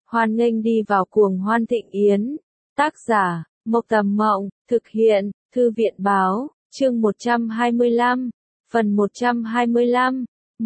Hoan nghênh đi vào cuồng hoan thịnh yến. Tác giả, Mộc Tầm Mộng, thực hiện, Thư viện Báo, chương 125, phần 125,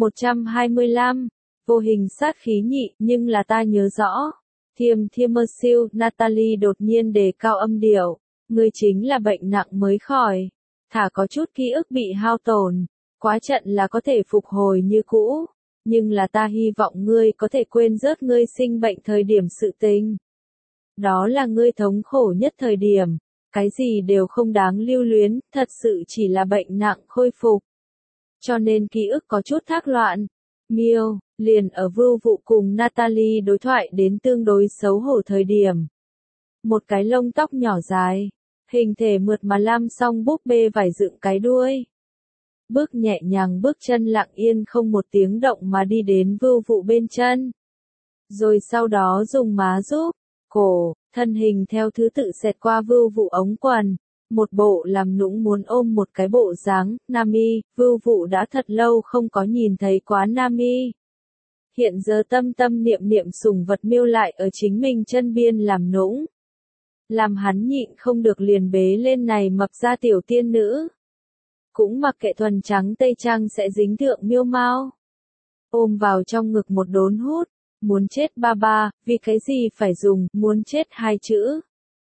125, vô hình sát khí nhị, nhưng là ta nhớ rõ. Thiêm siêu, Natalie đột nhiên đề cao âm điệu, ngươi chính là bệnh nặng mới khỏi, thả có chút ký ức bị hao tổn, quá trận là có thể phục hồi như cũ, nhưng là ta hy vọng ngươi có thể quên rớt ngươi sinh bệnh thời điểm sự tình. Đó là ngươi thống khổ nhất thời điểm, cái gì đều không đáng lưu luyến, thật sự chỉ là bệnh nặng khôi phục. Cho nên ký ức có chút thác loạn. Miêu, liền ở Vưu Vụ cùng Natalie đối thoại đến tương đối xấu hổ thời điểm. Một cái lông tóc nhỏ dài, hình thể mượt mà lam song búp bê vải dựng cái đuôi. Bước nhẹ nhàng bước chân lặng yên không một tiếng động mà đi đến Vưu Vụ bên chân. Rồi sau đó dùng má giúp, cổ, thân hình theo thứ tự xẹt qua Vưu Vụ ống quần. Một bộ làm nũng muốn ôm một cái bộ dáng, Nami, Vưu Vụ đã thật lâu không có nhìn thấy quá Nami. Hiện giờ tâm niệm niệm sủng vật miêu lại ở chính mình chân biên làm nũng. Làm hắn nhịn không được liền bế lên này mập ra tiểu tiên nữ. Cũng mặc kệ thuần trắng tây trang sẽ dính thượng miêu mau. Ôm vào trong ngực một đốn hút, muốn chết ba, vì cái gì phải dùng, muốn chết hai chữ.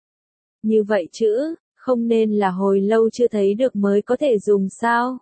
Như vậy chữ, không nên là hồi lâu chưa thấy được mới có thể dùng sao.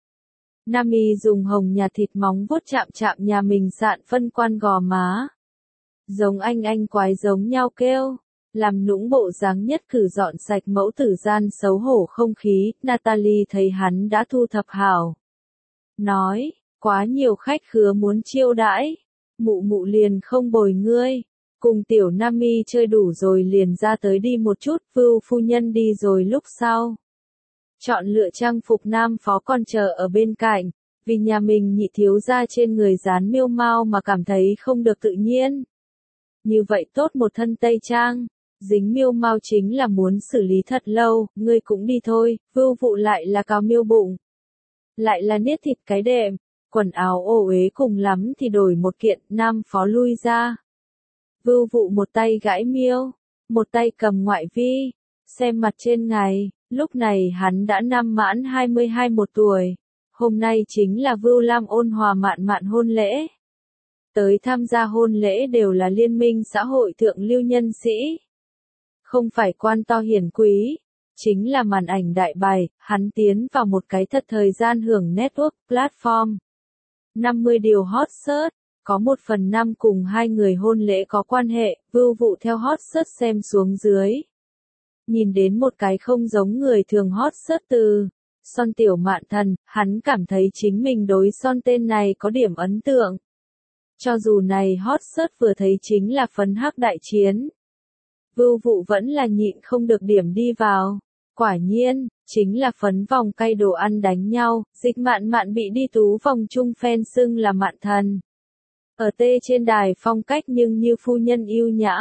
Nami dùng hồng nhạt thịt móng vuốt chạm chạm nhà mình sạn phân quan gò má. Giống anh quái giống nhau kêu. Làm nũng bộ dáng nhất cử dọn sạch mẫu tử gian xấu hổ không khí, Natalie thấy hắn đã thu thập hảo. Nói, quá nhiều khách khứa muốn chiêu đãi, mụ liền không bồi ngươi, cùng tiểu Nami chơi đủ rồi liền ra tới đi một chút, Vưu phu nhân đi rồi lúc sau. Chọn lựa trang phục nam phó còn chờ ở bên cạnh, vì nhà mình nhị thiếu gia trên người dán miêu mau mà cảm thấy không được tự nhiên. Như vậy tốt một thân tây trang. Dính miêu mau chính là muốn xử lý thật lâu, ngươi cũng đi thôi, Vưu Vụ lại là cao miêu bụng. Lại là niết thịt cái đệm, quần áo ô uế cùng lắm thì đổi một kiện, nam phó lui ra. Vưu Vụ một tay gãi miêu, một tay cầm ngoại vi, xem mặt trên ngày, lúc này hắn đã năm mãn 22 một tuổi, hôm nay chính là Vưu Lam ôn hòa mạn hôn lễ. Tới tham gia hôn lễ đều là liên minh xã hội thượng lưu nhân sĩ. Không phải quan to hiển quý, chính là màn ảnh đại bài, hắn tiến vào một cái thật thời gian hưởng network platform. 50 điều hot search, có 1/5 cùng hai người hôn lễ có quan hệ, Vưu Vụ theo hot search xem xuống dưới. Nhìn đến một cái không giống người thường hot search từ Son Tiểu Mạn Thần, hắn cảm thấy chính mình đối Son tên này có điểm ấn tượng. Cho dù này hot search vừa thấy chính là phấn hắc đại chiến. Vưu Vụ vẫn là nhịn không được điểm đi vào. Quả nhiên, chính là phấn vòng cay đồ ăn đánh nhau, Dịch Mạn bị đi tú vòng chung fan xưng là Mạn Thần. Ở trên đài phong cách nhưng như phu nhân yêu nhã.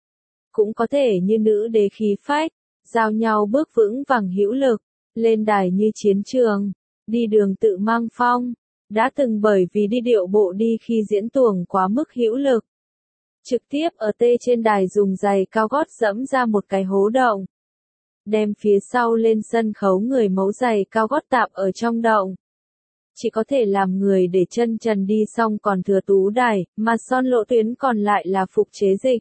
Cũng có thể như nữ đế khí phách, giao nhau bước vững vàng hữu lực, lên đài như chiến trường, đi đường tự mang phong. Đã từng bởi vì đi điệu bộ đi khi diễn tuồng quá mức hữu lực. Trực tiếp ở trên đài dùng giày cao gót dẫm ra một cái hố động. Đem phía sau lên sân khấu người mẫu giày cao gót tạp ở trong động. Chỉ có thể làm người để chân trần đi xong còn thừa tú đài, mà Son lộ tuyến còn lại là phục chế Dịch.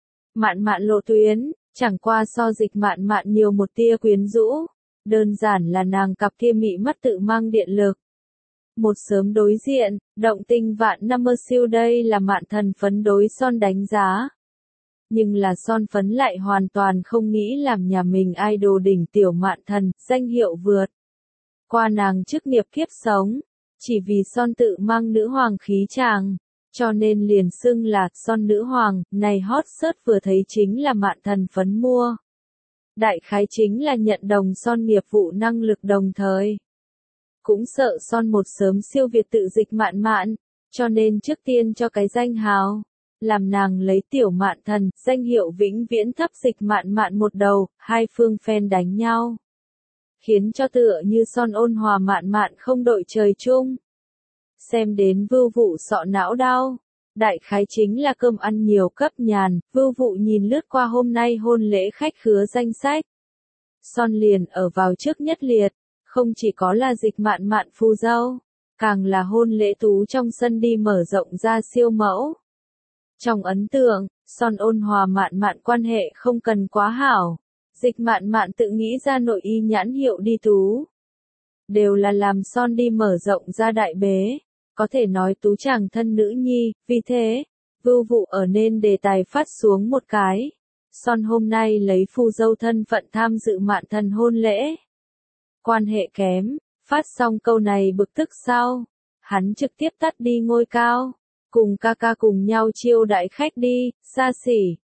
Mạn lộ tuyến, chẳng qua so Dịch Mạn nhiều một tia quyến rũ. Đơn giản là nàng cặp kia mị mắt tự mang điện lực. Một sớm đối diện, động tình vạn năm mơ siêu đây là Mạn Thần phấn đối Son đánh giá. Nhưng là Son phấn lại hoàn toàn không nghĩ làm nhà mình idol đỉnh tiểu Mạn Thần, danh hiệu vượt qua nàng chức nghiệp kiếp sống. Chỉ vì Son tự mang nữ hoàng khí chàng, cho nên liền xưng là Son nữ hoàng, này hot search vừa thấy chính là Mạn Thần phấn mua. Đại khái chính là nhận đồng Son nghiệp vụ năng lực đồng thời. Cũng sợ Son một sớm siêu việt tự Dịch Mạn, cho nên trước tiên cho cái danh hào, làm nàng lấy tiểu Mạn Thần, danh hiệu vĩnh viễn thấp Dịch Mạn một đầu, hai phương fan đánh nhau. Khiến cho tựa như Son ôn hòa Mạn không đội trời chung. Xem đến Vưu Vụ sọ não đau, Đại khái chính là cơm ăn nhiều cấp nhàn, Vưu Vụ nhìn lướt qua hôm nay hôn lễ khách khứa danh sách. Son liền ở vào trước nhất liệt, không chỉ có là Dịch Mạn Mạn phù dâu, càng là hôn lễ tú trong sân đi mở rộng ra siêu mẫu. Trong ấn tượng, Son ôn hòa Mạn Mạn quan hệ không cần quá hảo, Dịch Mạn Mạn tự nghĩ ra nội y nhãn hiệu đi tú. Đều là làm Son đi mở rộng ra đại bế, có thể nói tú chàng thân nữ nhi, vì thế, Vưu Vụ ở nên đề tài phát xuống một cái. Son hôm nay lấy phù dâu thân phận tham dự Mạn Thần hôn lễ. Quan hệ kém, phát xong câu này bực tức sau, hắn trực tiếp tắt đi ngôi cao, cùng ca ca cùng nhau chiêu đãi khách đi, xa xỉ.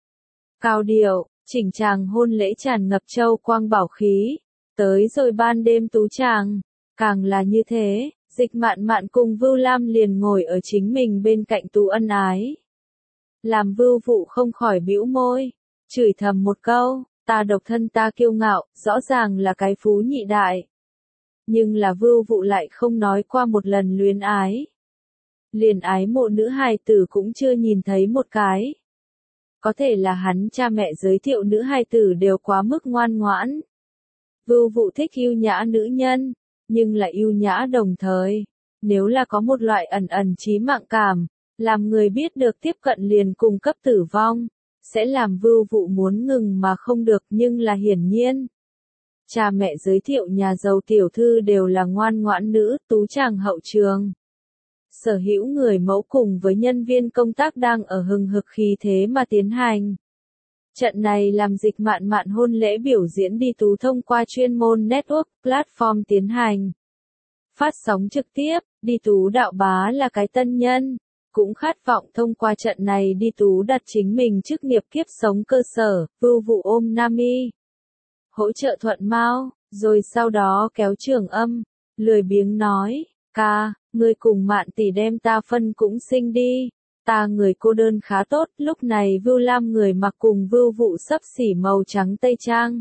Cao điệu, chỉnh chàng hôn lễ tràn ngập châu quang bảo khí, tới rồi ban đêm tú chàng, càng là như thế, Dịch Mạn Mạn cùng Vưu Lam liền ngồi ở chính mình bên cạnh tú ân ái. Làm Vưu Vụ không khỏi bĩu môi, chửi thầm một câu, ta độc thân ta kiêu ngạo, rõ ràng là cái phú nhị đại. Nhưng là Vưu Vụ lại không nói qua một lần luyến ái. Liền ái mộ nữ hài tử cũng chưa nhìn thấy một cái. Có thể là hắn cha mẹ giới thiệu nữ hài tử đều quá mức ngoan ngoãn. Vưu Vụ thích yêu nhã nữ nhân, nhưng là yêu nhã đồng thời. Nếu là có một loại ẩn ẩn chí mạng cảm, làm người biết được tiếp cận liền cùng cấp tử vong, sẽ làm Vưu Vụ muốn ngừng mà không được, nhưng là hiển nhiên. Cha mẹ giới thiệu nhà giàu tiểu thư đều là ngoan ngoãn nữ, tú chàng hậu trường. Sở hữu người mẫu cùng với nhân viên công tác đang ở hừng hực khí thế mà tiến hành. Trận này làm Dịch Mạn Mạn hôn lễ biểu diễn đi tú thông qua chuyên môn network, platform tiến hành. Phát sóng trực tiếp, đi tú đạo bá là cái tân nhân, cũng khát vọng thông qua trận này đi tú đặt chính mình chức nghiệp kiếp sống cơ sở, Vưu Vụ ôm Nami. Hỗ trợ thuận mau, rồi sau đó kéo trường âm, lười biếng nói, ca, người cùng Mạn tỷ đem ta phân cũng sinh đi. Ta người cô đơn khá tốt, lúc này Vưu Lam người mặc cùng Vưu Vụ xấp xỉ màu trắng tây trang.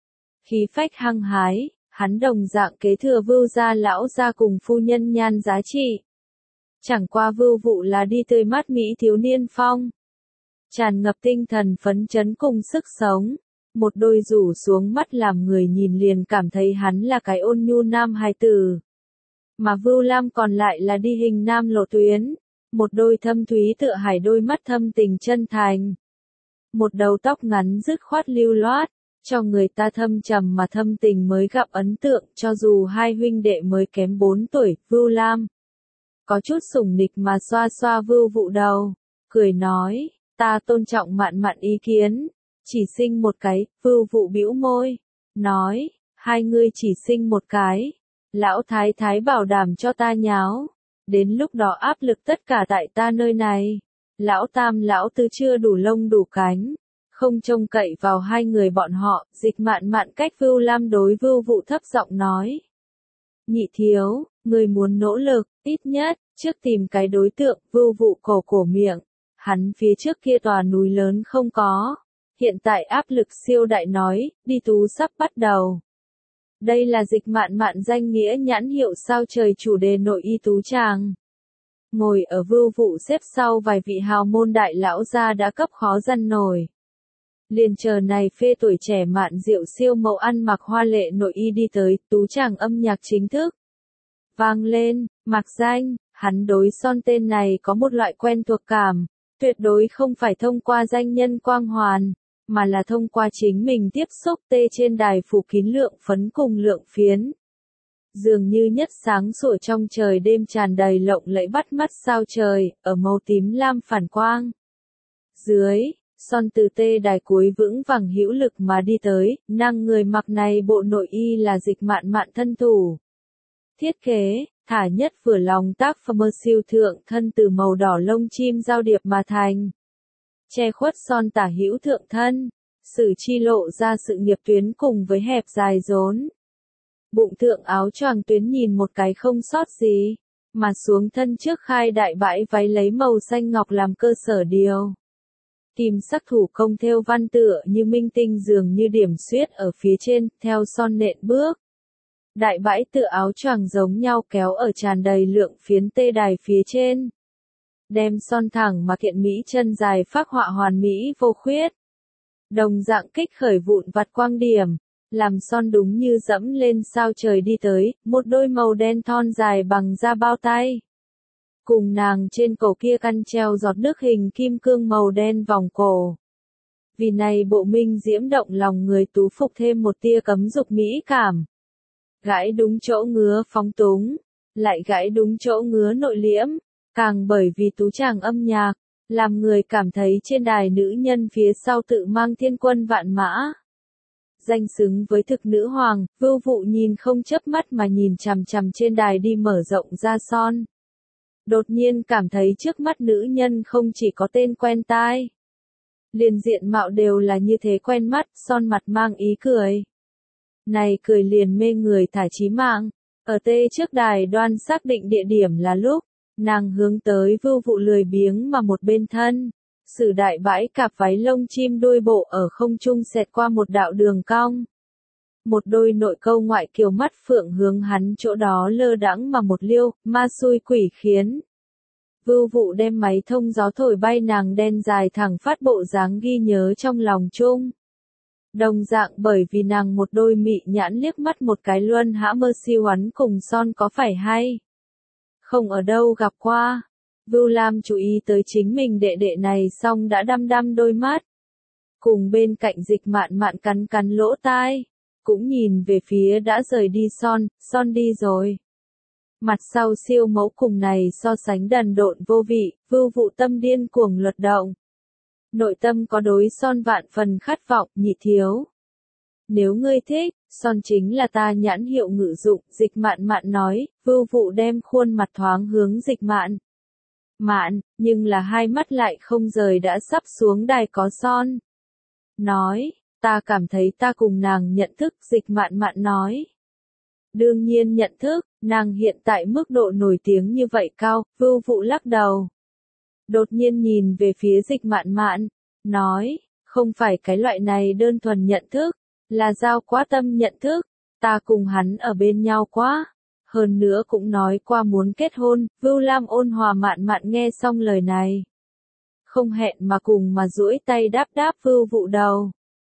Khí phách hăng hái, hắn đồng dạng kế thừa Vưu gia lão gia cùng phu nhân nhan giá trị. Chẳng qua Vưu Vụ là đi tươi mát mỹ thiếu niên phong. Tràn ngập tinh thần phấn chấn cùng sức sống. Một đôi rủ xuống mắt làm người nhìn liền cảm thấy hắn là cái ôn nhu nam hài tử. Mà Vưu Lam còn lại là đi hình nam lộ tuyến. Một đôi thâm thúy tựa hải đôi mắt thâm tình chân thành. Một đầu tóc ngắn dứt khoát lưu loát, cho người ta thâm trầm mà thâm tình mới gặp ấn tượng, cho dù hai huynh đệ mới kém 4 tuổi, Vưu Lam. Có chút sủng nịch mà xoa xoa Vưu Vụ đầu, cười nói, ta tôn trọng Mạn Mạn ý kiến, chỉ sinh một cái, Vưu Vụ bĩu môi, nói, hai người chỉ sinh một cái, lão thái thái bảo đảm cho ta nháo. Đến lúc đó áp lực tất cả tại ta nơi này. Lão tam lão tứ chưa đủ lông đủ cánh. Không trông cậy vào hai người bọn họ, Dịch Mạn Mạn cách Vưu Lam đối Vưu Vụ thấp giọng nói. Nhị thiếu, người muốn nỗ lực, ít nhất, trước tìm cái đối tượng, Vưu Vụ cổ miệng. Hắn phía trước kia tòa núi lớn không có. Hiện tại áp lực siêu đại nói, đi tú sắp bắt đầu. Đây là Dịch Mạn Mạn danh nghĩa nhãn hiệu sao trời chủ đề nội y tú chàng. Ngồi ở Vưu Vụ xếp sau vài vị hào môn đại lão gia đã cấp khó dằn nổi. Liền chờ này phê tuổi trẻ Mạn Diệu siêu mẫu ăn mặc hoa lệ nội y đi tới, tú chàng âm nhạc chính thức. Vang lên, mặc danh, hắn đối Son tên này có một loại quen thuộc cảm, tuyệt đối không phải thông qua danh nhân quang hoàn. Mà là thông qua chính mình tiếp xúc tê trên đài phủ kín lượng phấn cùng lượng phiến. Dường như nhất sáng sủa trong trời đêm tràn đầy lộng lẫy bắt mắt sao trời, ở màu tím lam phản quang. Dưới, Son từ tê đài cuối vững vàng hữu lực mà đi tới, nàng người mặc này bộ nội y là Dịch Mạn Mạn thân thủ. Thiết kế, thả nhất vừa lòng tác phẩm siêu thượng thân từ màu đỏ lông chim giao điệp mà thành. Che khuất Son tả hữu thượng thân, sử chi lộ ra sự nghiệp tuyến cùng với hẹp dài rốn. Bụng thượng áo choàng tuyến nhìn một cái không sót gì, mà xuống thân trước khai đại bãi váy lấy màu xanh ngọc làm cơ sở điều. Kim sắc thủ công thêu văn tựa như minh tinh dường như điểm xuyết ở phía trên, theo Son nện bước. Đại bãi tựa áo choàng giống nhau kéo ở tràn đầy lượng phiến tê đài phía trên. đem son thẳng mà kiện mỹ chân dài phác họa hoàn mỹ vô khuyết. Đồng dạng kích khởi vụn vặt quang điểm, làm son đúng như dẫm lên sao trời đi tới, một đôi màu đen thon dài bằng da bao tay. Cùng nàng trên cổ kia căn treo giọt nước hình kim cương màu đen vòng cổ. Vì này bộ minh diễm động lòng người tú phục thêm một tia cấm dục mỹ cảm. Gãi đúng chỗ ngứa phóng túng, lại gãi đúng chỗ ngứa nội liễm, càng bởi vì tú tràng âm nhạc, làm người cảm thấy trên đài nữ nhân phía sau tự mang thiên quân vạn mã. Danh xứng với thực nữ hoàng, Vưu Vụ nhìn không chớp mắt mà nhìn chằm chằm trên đài đi mở rộng ra son. Đột nhiên cảm thấy trước mắt nữ nhân không chỉ có tên quen tai, liền diện mạo đều là như thế quen mắt, son mặt mang ý cười. Này cười liền mê người thả chí mạng, ở tê trước đài đoan xác định địa điểm là lúc, nàng hướng tới Vưu Vụ lười biếng mà một bên thân, sử đại bãi cạp váy lông chim đuôi bộ ở không trung xẹt qua một đạo đường cong. Một đôi nội câu ngoại kiều mắt phượng hướng hắn chỗ đó lơ đãng mà một liêu, ma xui quỷ khiến. Vưu Vụ đem máy thông gió thổi bay nàng đen dài thẳng phát bộ dáng ghi nhớ trong lòng chung. Đồng dạng bởi vì nàng một đôi mị nhãn liếc mắt một cái luân hã mơ siêu hắn cùng son có phải hay không ở đâu gặp qua. Vưu Lam chú ý tới chính mình đệ đệ này xong đã đăm đăm đôi mắt. Cùng bên cạnh Dịch Mạn Mạn cắn cắn lỗ tai, cũng nhìn về phía đã rời đi son đi rồi. Mặt sau siêu mẫu cùng này so sánh đần độn vô vị, Vưu Vụ tâm điên cuồng luật động. Nội tâm có đối son vạn phần khát vọng, nhị thiếu. Nếu ngươi thích, son chính là ta nhãn hiệu ngự dụng, Dịch Mạn Mạn nói, Vưu Vụ đem khuôn mặt thoáng hướng Dịch Mạn Mạn, nhưng là hai mắt lại không rời đã sắp xuống đài có son. Nói, ta cảm thấy ta cùng nàng nhận thức, Dịch Mạn Mạn nói. Đương nhiên nhận thức, nàng hiện tại mức độ nổi tiếng như vậy cao, Vưu Vụ lắc đầu. Đột nhiên nhìn về phía Dịch Mạn Mạn, nói, không phải cái loại này đơn thuần nhận thức, là giao quá tâm nhận thức, ta cùng hắn ở bên nhau quá. Hơn nữa cũng nói qua muốn kết hôn, Vưu Lam ôn hòa Mạn Mạn nghe xong lời này. Không hẹn mà cùng mà duỗi tay đáp đáp Vưu Vụ đầu.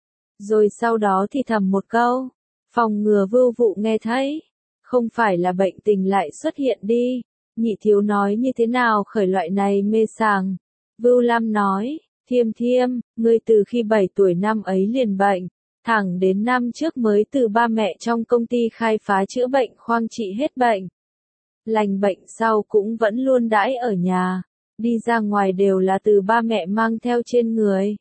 Rồi sau đó thì thầm một câu, phòng ngừa Vưu Vụ nghe thấy. Không phải là bệnh tình lại xuất hiện đi. Nhị thiếu nói như thế nào khởi loại này mê sảng. Vưu Lam nói, Thiêm, ngươi từ khi 7 tuổi năm ấy liền bệnh. Thẳng đến năm trước mới từ ba mẹ trong công ty khai phá chữa bệnh khoang trị hết bệnh. Lành bệnh sau cũng vẫn luôn đãi ở nhà. Đi ra ngoài đều là từ ba mẹ mang theo trên người.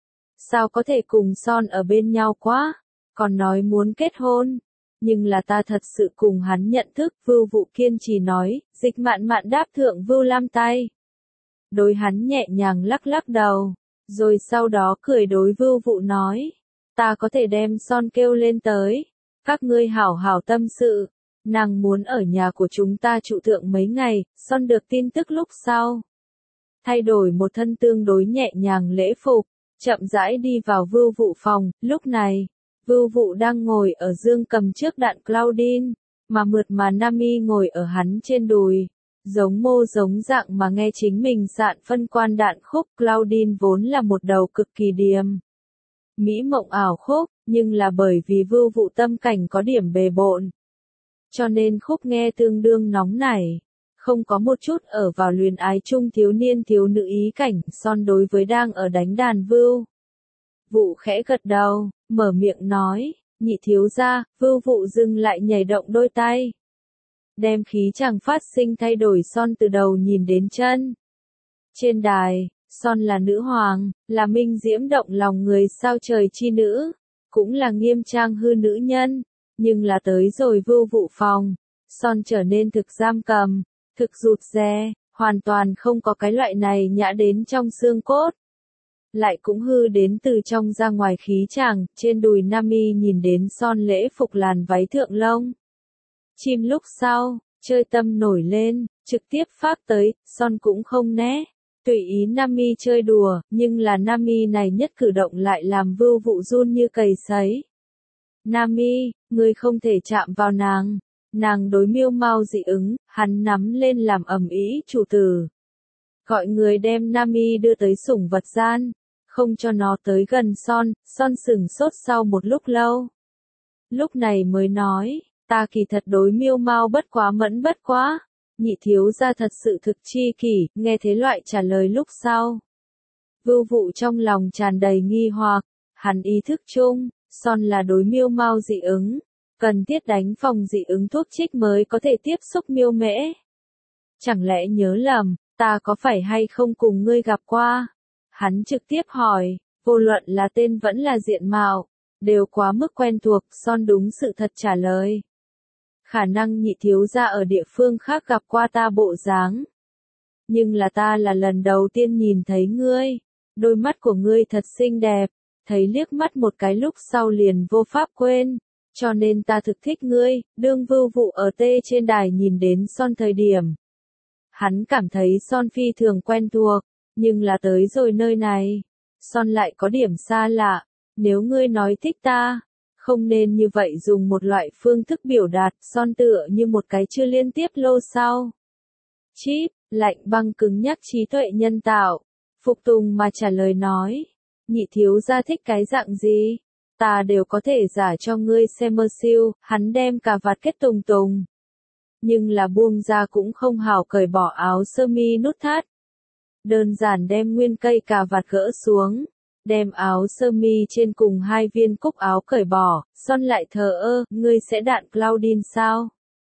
Sao có thể cùng son ở bên nhau quá, còn nói muốn kết hôn. Nhưng là ta thật sự cùng hắn nhận thức, Vưu Vụ kiên trì nói, Dịch Mạn Mạn đáp thượng Vưu Lam tay. Đối hắn nhẹ nhàng lắc lắc đầu, rồi sau đó cười đối Vưu Vụ nói, ta có thể đem son kêu lên tới, các ngươi hảo hảo tâm sự, nàng muốn ở nhà của chúng ta trụ thượng mấy ngày, son được tin tức lúc sau. Thay đổi một thân tương đối nhẹ nhàng lễ phục, chậm rãi đi vào Vưu Vụ phòng, lúc này. Vưu Vụ đang ngồi ở dương cầm trước đạn Claudine, mà mượt mà Nami ngồi ở hắn trên đùi, giống mô giống dạng mà nghe chính mình dạn phân quan đạn khúc. Claudine vốn là một đầu cực kỳ điềm mỹ mộng ảo khúc, nhưng là bởi vì Vưu Vụ tâm cảnh có điểm bề bộn, cho nên khúc nghe tương đương nóng nảy, không có một chút ở vào luyến ái chung thiếu niên thiếu nữ ý cảnh. Son đối với đang ở đánh đàn Vưu Vụ khẽ gật đầu, mở miệng nói, nhị thiếu gia. Vưu Vụ dừng lại nhảy động đôi tay, đem khí chàng phát sinh thay đổi. Son từ đầu nhìn đến chân. Trên đài, son là nữ hoàng, là minh diễm động lòng người sao trời chi nữ, cũng là nghiêm trang hư nữ nhân, nhưng là tới rồi Vưu Vụ phòng, son trở nên thực giam cầm, thực rụt rè, hoàn toàn không có cái loại này nhã đến trong xương cốt. Lại cũng hư đến từ trong ra ngoài khí chàng. Trên đùi Nami nhìn đến son lễ phục làn váy thượng lông chim lúc sau, chơi tâm nổi lên, trực tiếp phát tới, son cũng không né, tùy ý Nami chơi đùa, nhưng là Nami này nhất cử động lại làm Vưu Vụ run như cầy sấy. Nami, ngươi không thể chạm vào nàng. Nàng đối miêu mau dị ứng, hắn nắm lên làm ầm ĩ chủ tử. gọi người đem Nami đưa tới sủng vật gian, không cho nó tới gần Son. Son sửng sốt sau một lúc lâu. Lúc này mới nói, ta kỳ thật đối Miêu Mao bất quá mẫn bất quá. Nhị thiếu gia thật sự thực chi kỷ, nghe thế loại trả lời lúc sau. Vưu Vụ trong lòng tràn đầy nghi hoặc, hắn ý thức chung, Son là đối Miêu Mao dị ứng, cần thiết đánh phòng dị ứng thuốc trích mới có thể tiếp xúc Miêu Mễ. Chẳng lẽ nhớ lầm, ta có phải hay không cùng ngươi gặp qua? Hắn trực tiếp hỏi, vô luận là tên vẫn là diện mạo, đều quá mức quen thuộc. Son đúng sự thật trả lời. Khả năng nhị thiếu gia ở địa phương khác gặp qua ta bộ dáng. Nhưng là ta là lần đầu tiên nhìn thấy ngươi. Đôi mắt của ngươi thật xinh đẹp, thấy liếc mắt một cái lúc sau liền vô pháp quên. Cho nên ta thực thích ngươi. Đương Vưu Vụ ở tê trên đài nhìn đến Son thời điểm. Hắn cảm thấy Son phi thường quen thuộc, nhưng là tới rồi nơi này. Son lại có điểm xa lạ. Nếu ngươi nói thích ta, không nên như vậy dùng một loại phương thức biểu đạt. Son tựa như một cái chưa liên tiếp lô sau. Chip, lạnh băng cứng nhắc trí tuệ nhân tạo. Phục tùng mà trả lời nói. Nhị thiếu gia thích cái dạng gì? Ta đều có thể giả cho ngươi xem mơ siêu. Hắn đem cà vạt kết tùng tùng. Nhưng là buông ra cũng không hảo, cởi bỏ áo sơ mi nút thắt. Đơn giản đem nguyên cây cà vạt gỡ xuống. Đem áo sơ mi trên cùng hai viên cúc áo cởi bỏ. Son lại thờ ơ, ngươi sẽ đạn Claudine sao?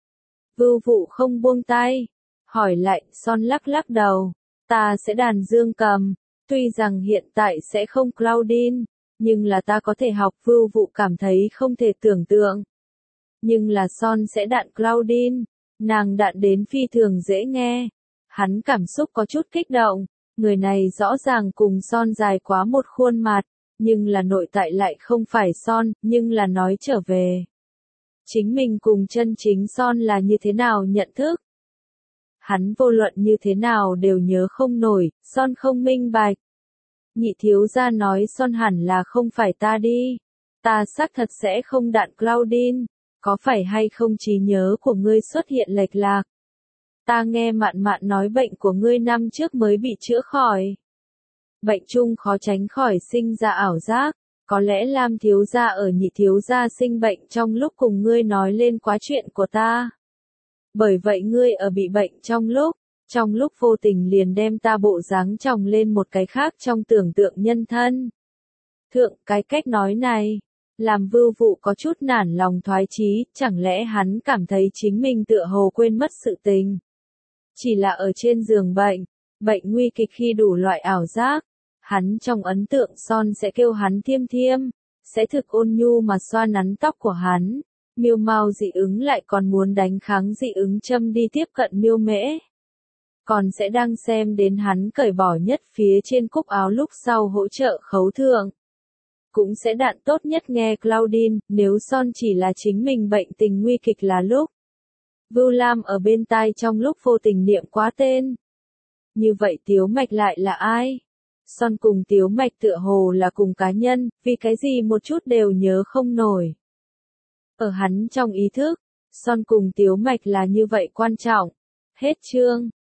Vưu Vụ không buông tay. Hỏi lại, Son lắc lắc đầu. Ta sẽ đàn dương cầm. Tuy rằng hiện tại sẽ không Claudine, nhưng là ta có thể học. Vưu Vụ cảm thấy không thể tưởng tượng. Nhưng là Son sẽ đạn Claudine. Nàng đạn đến phi thường dễ nghe. Hắn cảm xúc có chút kích động. Người này rõ ràng cùng Son dài quá một khuôn mặt, nhưng là nội tại lại không phải Son. Nhưng là nói trở về, chính mình cùng chân chính Son là như thế nào nhận thức. Hắn vô luận như thế nào đều nhớ không nổi. Son không minh bạch. Nhị thiếu gia nói Son hẳn là không phải ta đi. Ta xác thật sẽ không đạn Claudine. Có phải hay không trí nhớ của ngươi xuất hiện lệch lạc? Ta nghe Mạn Mạn nói bệnh của ngươi năm trước mới bị chữa khỏi. Bệnh chung khó tránh khỏi sinh ra ảo giác. Có lẽ Lam thiếu gia ở nhị thiếu gia sinh bệnh trong lúc cùng ngươi nói lên quá chuyện của ta. Bởi vậy ngươi ở bị bệnh trong lúc vô tình liền đem ta bộ dáng chồng lên một cái khác trong tưởng tượng nhân thân. Thượng, cái cách nói này làm Vưu Vụ có chút nản lòng thoái chí. Chẳng lẽ hắn cảm thấy chính mình tựa hồ quên mất sự tình? Chỉ là ở trên giường bệnh nguy kịch khi đủ loại ảo giác. Hắn trong ấn tượng Son sẽ kêu hắn Thiêm Thiêm, sẽ thực ôn nhu mà xoa nắn tóc của hắn. Miêu Mao dị ứng lại còn muốn đánh kháng dị ứng châm đi tiếp cận Miêu Mễ. Còn sẽ đang xem đến hắn cởi bỏ nhất phía trên cúc áo lúc sau hỗ trợ khấu thượng. Cũng sẽ đạn tốt nhất nghe Claudine. Nếu Son chỉ là chính mình bệnh tình nguy kịch là lúc. Vưu Lam ở bên tai trong lúc vô tình niệm quá tên. Như vậy Tiếu Mạch lại là ai? Son cùng Tiếu Mạch tựa hồ là cùng cá nhân, vì cái gì một chút đều nhớ không nổi. Ở hắn trong ý thức, Son cùng Tiếu Mạch là như vậy quan trọng. Hết chương.